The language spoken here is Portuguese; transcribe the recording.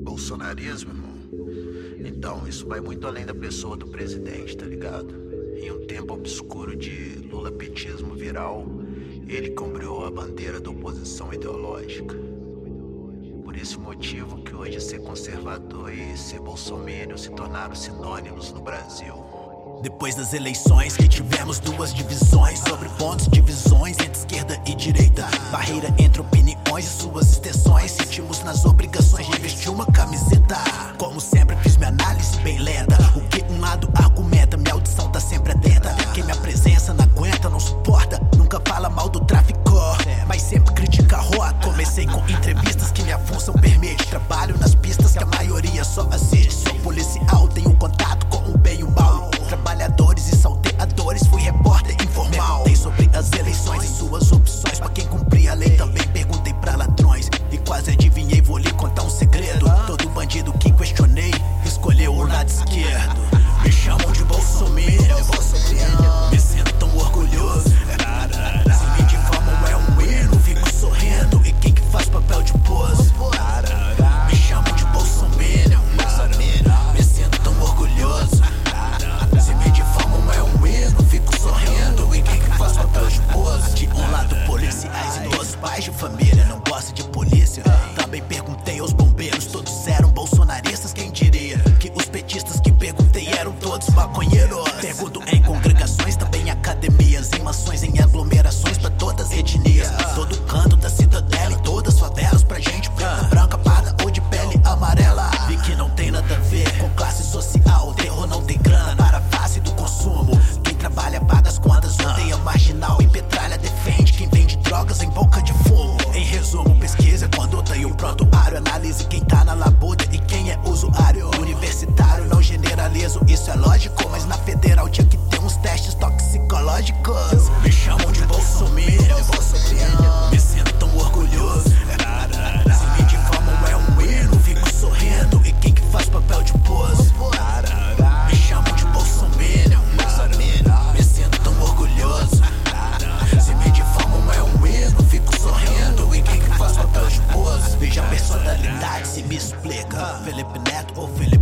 Bolsonarismo, irmão. Então, isso vai muito além da pessoa do presidente, tá ligado? Em um tempo obscuro de lulapetismo viral, ele cumpriu a bandeira da oposição ideológica. Por esse motivo que hoje ser conservador e ser bolsominion se tornaram sinônimos no Brasil. Depois das eleições que tivemos duas divisões sobre pontos de visões entre esquerda e direita, barreira entre opiniões e suas extensões, sentimos nas obrigações de vestir uma camiseta. Como sempre fiz minha análise bem lenta, o que um lado argumenta, minha audição tá sempre atenta. Quem minha presença não aguenta, não suporta, nunca fala mal do tráfico, mas sempre critica a rota. Comecei com entrevistas que minha função permite, trabalho nas pistas que a maioria só assiste. Sou policial, tenho contato com o bem e o mal, trabalhadores e salteadores, fui repórter informal. Perguntei sobre as eleições e suas opções, pra quem cumpria a lei também perguntei pra ladrões, e quase adivinhei, vou lhe contar um segredo. Todo bandido que questionei escolheu o lado esquerdo. Me chamam de bolsominion, me sinto tão orgulhoso. Se me difamam é um hino, fico sorrindo, e quem que faz papel de pose? Me chamam de bolsominion, me sinto tão orgulhoso. Se me difamam é um hino, fico sorrindo, e quem que faz papel de pose? De um lado policiais e do outro pais de família, não gosta de polícia. Também perguntei aos bombeiros, todos eram bolsonaristas, quem diria que os petistas que perguntei eram todos maconheiros. Pergunto em congregações, também em academias, em mansões, em aglomerações pra todas as etnias, todo canto da cidadela, em todas as favelas, pra gente preta, branca, parda ou de pele amarela. Vi que não tem nada a ver com classe social, o terror não tem grana para a face do consumo. Quem trabalha paga as contas, odeia marginal e petralha defende quem vende drogas em boca de fumo. Em resumo, pesquisa conduta e o prontuário, analise quem tá na labuta e quem é usuário. Universitário, não generalizo, isso é lógico, mas na federal tinha que ter uns testes toxicológicos. Me chamam de bolsominion, me sinto tão orgulhoso. Se me difamam é um hino, fico sorrindo, e quem que faz papel de pose? Me chamam de bolsominion, me sinto tão orgulhoso. Se me difamam é um hino, fico sorrindo, e quem que faz papel de pose? Veja a personalidade, se me explica, Felipe Neto ou Felipe